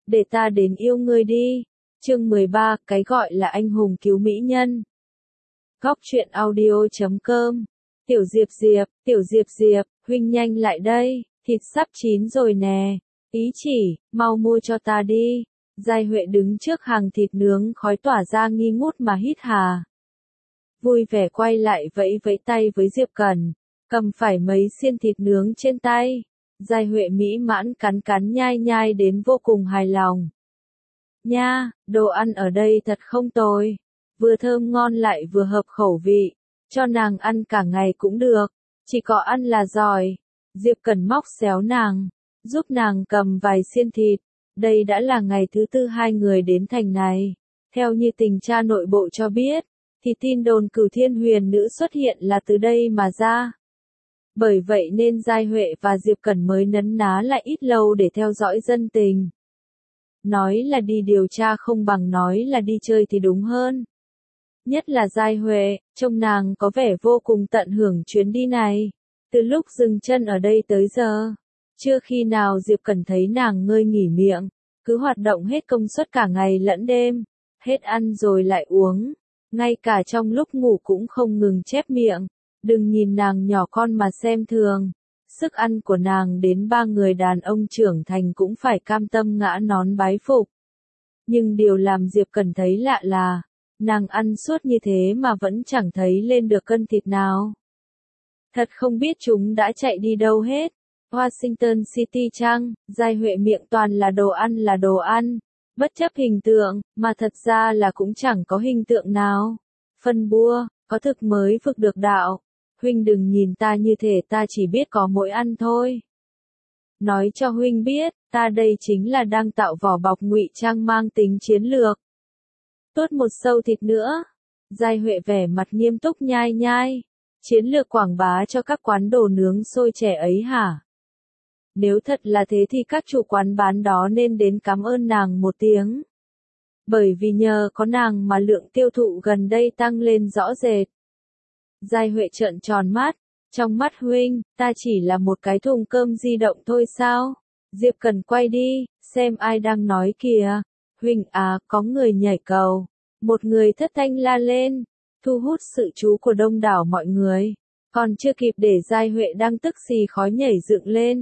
để ta đến yêu ngươi đi. Chương 13, cái gọi là anh hùng cứu mỹ nhân. Góc truyện audio.com. Tiểu Diệp, huynh nhanh lại đây, thịt sắp chín rồi nè. Ý chỉ, mau mua cho ta đi. Giai Huệ đứng trước hàng thịt nướng khói tỏa ra nghi ngút mà hít hà. Vui vẻ quay lại vẫy vẫy tay với Diệp Cẩn, cầm phải mấy xiên thịt nướng trên tay. Giai Huệ mỹ mãn cắn cắn nhai nhai đến vô cùng hài lòng. Nha, đồ ăn ở đây thật không tồi, vừa thơm ngon lại vừa hợp khẩu vị, cho nàng ăn cả ngày cũng được, chỉ có ăn là giỏi. Diệp Cẩn móc xéo nàng, giúp nàng cầm vài xiên thịt. Đây đã là ngày thứ tư hai người đến thành này. Theo như tình tra nội bộ cho biết, thì tin đồn Cửu Thiên Huyền Nữ xuất hiện là từ đây mà ra. Bởi vậy nên Giai Huệ và Diệp Cẩn mới nấn ná lại ít lâu để theo dõi dân tình. Nói là đi điều tra không bằng nói là đi chơi thì đúng hơn. Nhất là Giai Huệ, trông nàng có vẻ vô cùng tận hưởng chuyến đi này. Từ lúc dừng chân ở đây tới giờ, chưa khi nào Diệp Cẩn thấy nàng ngơi nghỉ miệng, cứ hoạt động hết công suất cả ngày lẫn đêm, hết ăn rồi lại uống, ngay cả trong lúc ngủ cũng không ngừng chép miệng. Đừng nhìn nàng nhỏ con mà xem thường, sức ăn của nàng đến ba người đàn ông trưởng thành cũng phải cam tâm ngã nón bái phục. Nhưng điều làm Diệp Cẩn thấy lạ là, nàng ăn suốt như thế mà vẫn chẳng thấy lên được cân thịt nào. Thật không biết chúng đã chạy đi đâu hết. Washington City chăng? Giai Huệ miệng toàn là đồ ăn, bất chấp hình tượng, mà thật ra là cũng chẳng có hình tượng nào. Phân bua, có thực mới vực được đạo. Huynh đừng nhìn ta như thể ta chỉ biết có mỗi ăn thôi. Nói cho huynh biết, ta đây chính là đang tạo vỏ bọc ngụy trang mang tính chiến lược. Tốt một sâu thịt nữa. Giai Huệ vẻ mặt nghiêm túc nhai nhai. Chiến lược quảng bá cho các quán đồ nướng xôi trẻ ấy hả? Nếu thật là thế thì các chủ quán bán đó nên đến cảm ơn nàng một tiếng. Bởi vì nhờ có nàng mà lượng tiêu thụ gần đây tăng lên rõ rệt. Giai Huệ trợn tròn mắt, trong mắt huynh, ta chỉ là một cái thùng cơm di động thôi sao? Diệp Cẩn quay đi, xem ai đang nói kìa. Huynh à, có người nhảy cầu. Một người thất thanh la lên, thu hút sự chú của đông đảo mọi người. Còn chưa kịp để Giai Huệ đang tức xì khói nhảy dựng lên.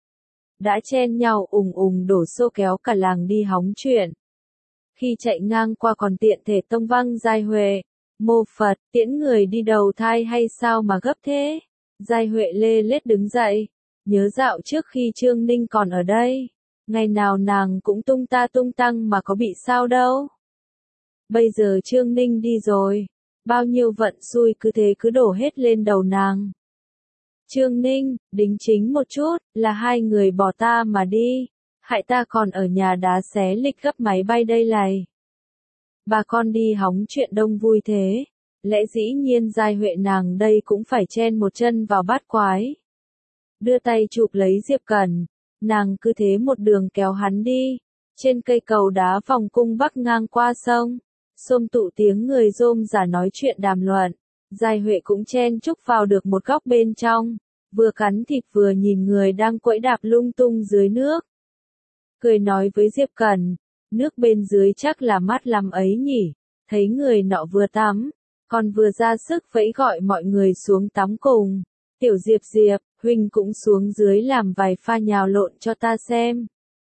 Đã chen nhau ùng đổ xô kéo cả làng đi hóng chuyện. Khi chạy ngang qua còn tiện thể tông văng Giai Huệ. Mô Phật, tiễn người đi đầu thai hay sao mà gấp thế? Giai Huệ lê lết đứng dậy. Nhớ dạo trước khi Trương Ninh còn ở đây. Ngày nào nàng cũng tung ta tung tăng mà có bị sao đâu. Bây giờ Trương Ninh đi rồi. Bao nhiêu vận xui cứ thế cứ đổ hết lên đầu nàng. Trương Ninh, đính chính một chút, là hai người bỏ ta mà đi. Hại ta còn ở nhà đá xé lịch gấp máy bay đây này. Bà con đi hóng chuyện đông vui thế. Lẽ dĩ nhiên Giai Huệ nàng đây cũng phải chen một chân vào bát quái. Đưa tay chụp lấy Diệp Cẩn. Nàng cứ thế một đường kéo hắn đi. Trên cây cầu đá vòng cung bắc ngang qua sông. Xôm tụ tiếng người rôm rả nói chuyện đàm luận. Giai Huệ cũng chen chúc vào được một góc bên trong. Vừa cắn thịt vừa nhìn người đang quẫy đạp lung tung dưới nước. Cười nói với Diệp Cẩn. Nước bên dưới chắc là mát lắm ấy nhỉ. Thấy người nọ vừa tắm, còn vừa ra sức vẫy gọi mọi người xuống tắm cùng. Tiểu Diệp, huynh cũng xuống dưới làm vài pha nhào lộn cho ta xem.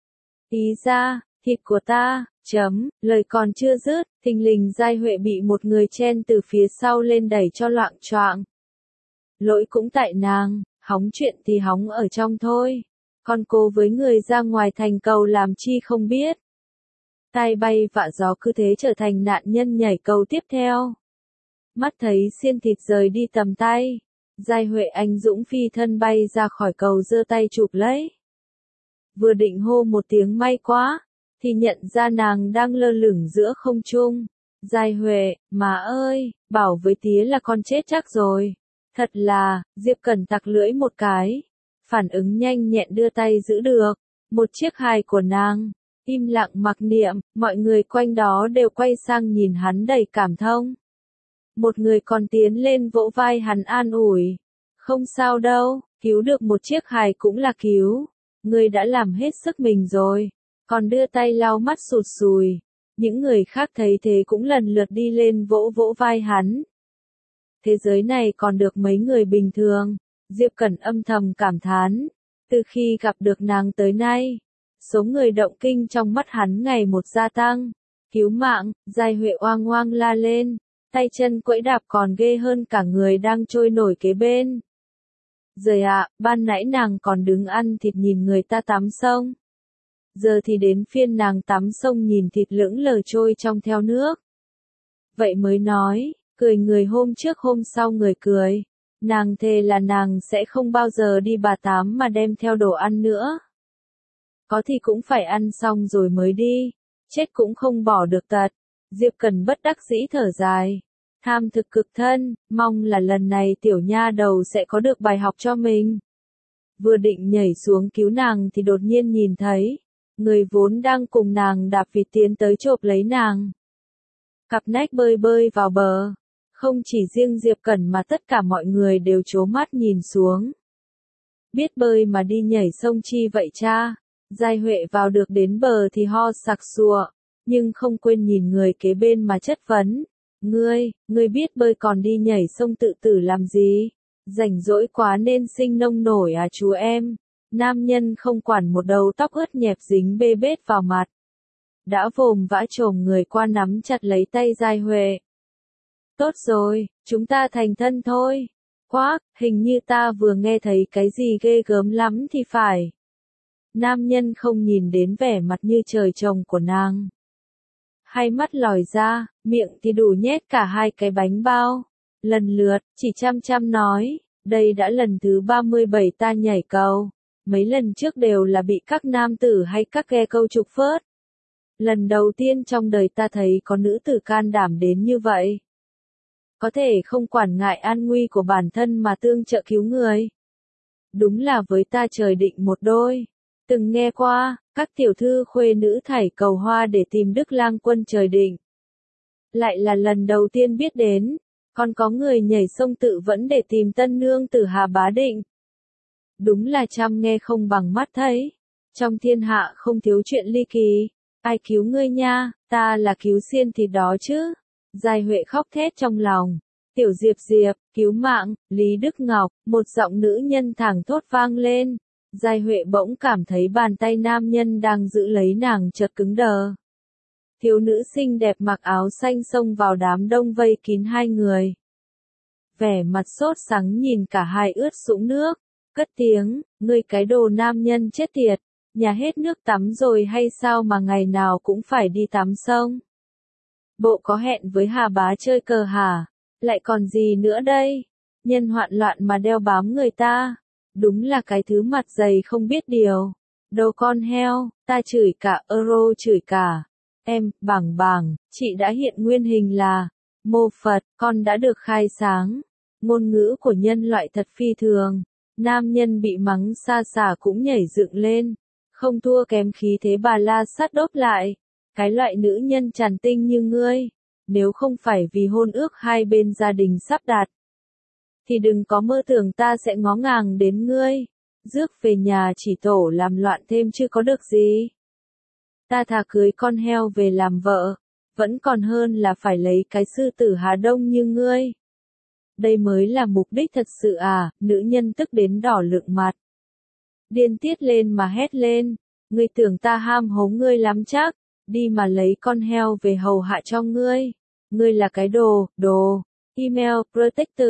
Ý ra, thịt của ta, lời còn chưa dứt, thình lình Giai Huệ bị một người chen từ phía sau lên đẩy cho loạng choạng. Lỗi cũng tại nàng, hóng chuyện thì hóng ở trong thôi. Còn cô với người ra ngoài thành cầu làm chi không biết. Tai bay vạ gió cứ thế trở thành nạn nhân nhảy cầu tiếp theo. Mắt thấy xiên thịt rời đi tầm tay. Giai Huệ anh dũng phi thân bay ra khỏi cầu giơ tay chụp lấy. Vừa định hô một tiếng may quá, thì nhận ra nàng đang lơ lửng giữa không trung. Giai Huệ, má ơi, bảo với tía là con chết chắc rồi. Thật là, Diệp Cẩn tặc lưỡi một cái. Phản ứng nhanh nhẹn đưa tay giữ được. Một chiếc hài của nàng. Im lặng mặc niệm, mọi người quanh đó đều quay sang nhìn hắn đầy cảm thông. Một người còn tiến lên vỗ vai hắn an ủi. Không sao đâu, cứu được một chiếc hài cũng là cứu. Ngươi đã làm hết sức mình rồi. còn đưa tay lau mắt sụt sùi. Những người khác thấy thế cũng lần lượt đi lên vỗ vỗ vai hắn. Thế giới này còn được mấy người bình thường, Diệp Cẩn âm thầm cảm thán. Từ khi gặp được nàng tới nay, số người động kinh trong mắt hắn ngày một gia tăng. Cứu mạng, Giai Huệ oang oang la lên, tay chân quẫy đạp còn ghê hơn cả người đang trôi nổi kế bên. Giời ạ, ban nãy nàng còn đứng ăn thịt nhìn người ta tắm sông. Giờ thì đến phiên nàng tắm sông nhìn thịt lững lờ trôi trong theo nước. Vậy mới nói, cười người hôm trước hôm sau người cười. Nàng thề là nàng sẽ không bao giờ đi bà tám mà đem theo đồ ăn nữa. Có thì cũng phải ăn xong rồi mới đi, chết cũng không bỏ được tật. Diệp Cần bất đắc dĩ thở dài. Tham thực cực thân, mong là lần này tiểu nha đầu sẽ có được bài học cho mình. Vừa định nhảy xuống cứu nàng thì đột nhiên nhìn thấy, người vốn đang cùng nàng đạp vịt tiến tới chộp lấy nàng. Cặp nách bơi bơi vào bờ. Không chỉ riêng Diệp Cẩn mà tất cả mọi người đều trố mắt nhìn xuống. Biết bơi mà đi nhảy sông chi vậy cha? Giai Huệ vào được đến bờ thì ho sặc sụa, nhưng không quên nhìn người kế bên mà chất vấn. Ngươi biết bơi còn đi nhảy sông tự tử làm gì? Rảnh rỗi quá nên sinh nông nổi à chú em? Nam nhân không quản một đầu tóc ướt nhẹp dính bê bết vào mặt. Đã vồm vã chồm người qua nắm chặt lấy tay Giai Huệ. Tốt rồi, chúng ta thành thân thôi. Khoác, hình như ta vừa nghe thấy cái gì ghê gớm lắm thì phải. Nam nhân không nhìn đến vẻ mặt như trời trồng của nàng. Hai mắt lòi ra, miệng thì đủ nhét cả hai cái bánh bao. Lần lượt, chỉ chăm nói, đây đã lần thứ 37 ta nhảy cầu. Mấy lần trước đều là bị các nam tử hay các ghe câu trục phớt. Lần đầu tiên trong đời ta thấy có nữ tử can đảm đến như vậy. Có thể không quản ngại an nguy của bản thân mà tương trợ cứu người. Đúng là với ta trời định một đôi. Từng nghe qua, các tiểu thư khuê nữ thảy cầu hoa để tìm Đức Lang Quân trời định. Lại là lần đầu tiên biết đến, còn có người nhảy sông tự vẫn để tìm tân nương tử Hà Bá Định. Đúng là trăm nghe không bằng mắt thấy. Trong thiên hạ không thiếu chuyện ly kỳ. Ai cứu ngươi nha, ta là cứu xiên thịt đó chứ. Giai Huệ khóc thét trong lòng. Tiểu Diệp Diệp, cứu mạng, Lý Đức Ngọc, một giọng nữ nhân thẳng thốt vang lên. Giai Huệ bỗng cảm thấy bàn tay nam nhân đang giữ lấy nàng chợt cứng đờ. Thiếu nữ xinh đẹp mặc áo xanh xông vào đám đông vây kín hai người. Vẻ mặt sốt sắng nhìn cả hai ướt sũng nước, cất tiếng, ngươi cái đồ nam nhân chết tiệt, nhà hết nước tắm rồi hay sao mà ngày nào cũng phải đi tắm sông? Bộ có hẹn với Hà Bá chơi cờ hả? Lại còn gì nữa đây? Nhân hoạn loạn mà đeo bám người ta. Đúng là cái thứ mặt dày không biết điều. Đồ con heo, ta chửi cả euro chửi cả. Em, bảng, chị đã hiện nguyên hình là Mô Phật, con đã được khai sáng. Ngôn ngữ của nhân loại thật phi thường. Nam nhân bị mắng xa xả cũng nhảy dựng lên. Không thua kém khí thế Bà La Sát đốt lại. Cái loại nữ nhân tràn tinh như ngươi, nếu không phải vì hôn ước hai bên gia đình sắp đạt, thì đừng có mơ tưởng ta sẽ ngó ngàng đến ngươi. Rước về nhà chỉ tổ làm loạn thêm chứ có được gì. Ta thà cưới con heo về làm vợ, vẫn còn hơn là phải lấy cái sư tử Hà Đông như ngươi. Đây mới là mục đích thật sự à? Nữ nhân tức đến đỏ lựng mặt. Điên tiết lên mà hét lên. Ngươi tưởng ta ham hố ngươi lắm chắc. Đi mà lấy con heo về hầu hạ cho ngươi. Ngươi là cái đồ. Email, protected,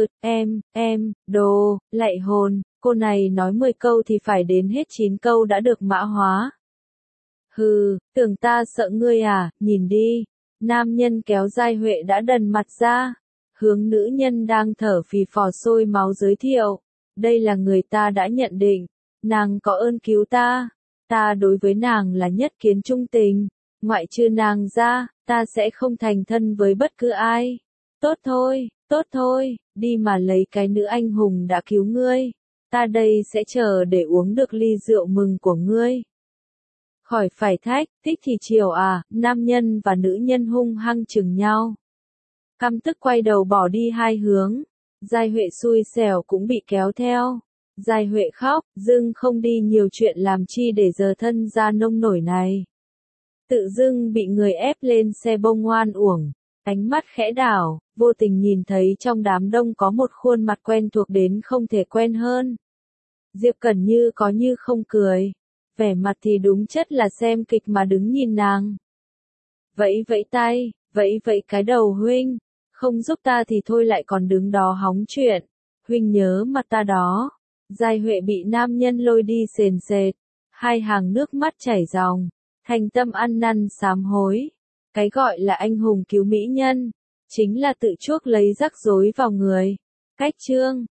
đồ, lạy hồn. Cô này nói 10 câu thì phải đến hết 9 câu đã được mã hóa. Hừ, tưởng ta sợ ngươi à, nhìn đi. Nam nhân kéo Giai Huệ đã đần mặt ra. Hướng nữ nhân đang thở phì phò sôi máu giới thiệu. Đây là người ta đã nhận định. Nàng có ơn cứu ta. Ta đối với nàng là nhất kiến trung tình. Ngoại trừ nàng ra, ta sẽ không thành thân với bất cứ ai. Tốt thôi, đi mà lấy cái nữ anh hùng đã cứu ngươi. Ta đây sẽ chờ để uống được ly rượu mừng của ngươi. Khỏi phải thách, thích thì chiều à, nam nhân và nữ nhân hung hăng chừng nhau. Căm tức quay đầu bỏ đi hai hướng. Giai Huệ xui xẻo cũng bị kéo theo. Giai Huệ khóc, dưng không đi nhiều chuyện làm chi để giờ thân ra nông nổi này. Tự dưng bị người ép lên xe bông oan uổng, ánh mắt khẽ đảo, vô tình nhìn thấy trong đám đông có một khuôn mặt quen thuộc đến không thể quen hơn. Diệp Cẩn Như có như không cười, vẻ mặt thì đúng chất là xem kịch mà đứng nhìn nàng. Vẫy vẫy tay, vẫy vẫy cái đầu huynh, không giúp ta thì thôi lại còn đứng đó hóng chuyện, huynh nhớ mặt ta đó. Giai Huệ bị nam nhân lôi đi sền sệt, hai hàng nước mắt chảy ròng, thành tâm ăn năn sám hối. Cái gọi là anh hùng cứu mỹ nhân, chính là tự chuốc lấy rắc rối vào người. Cách chương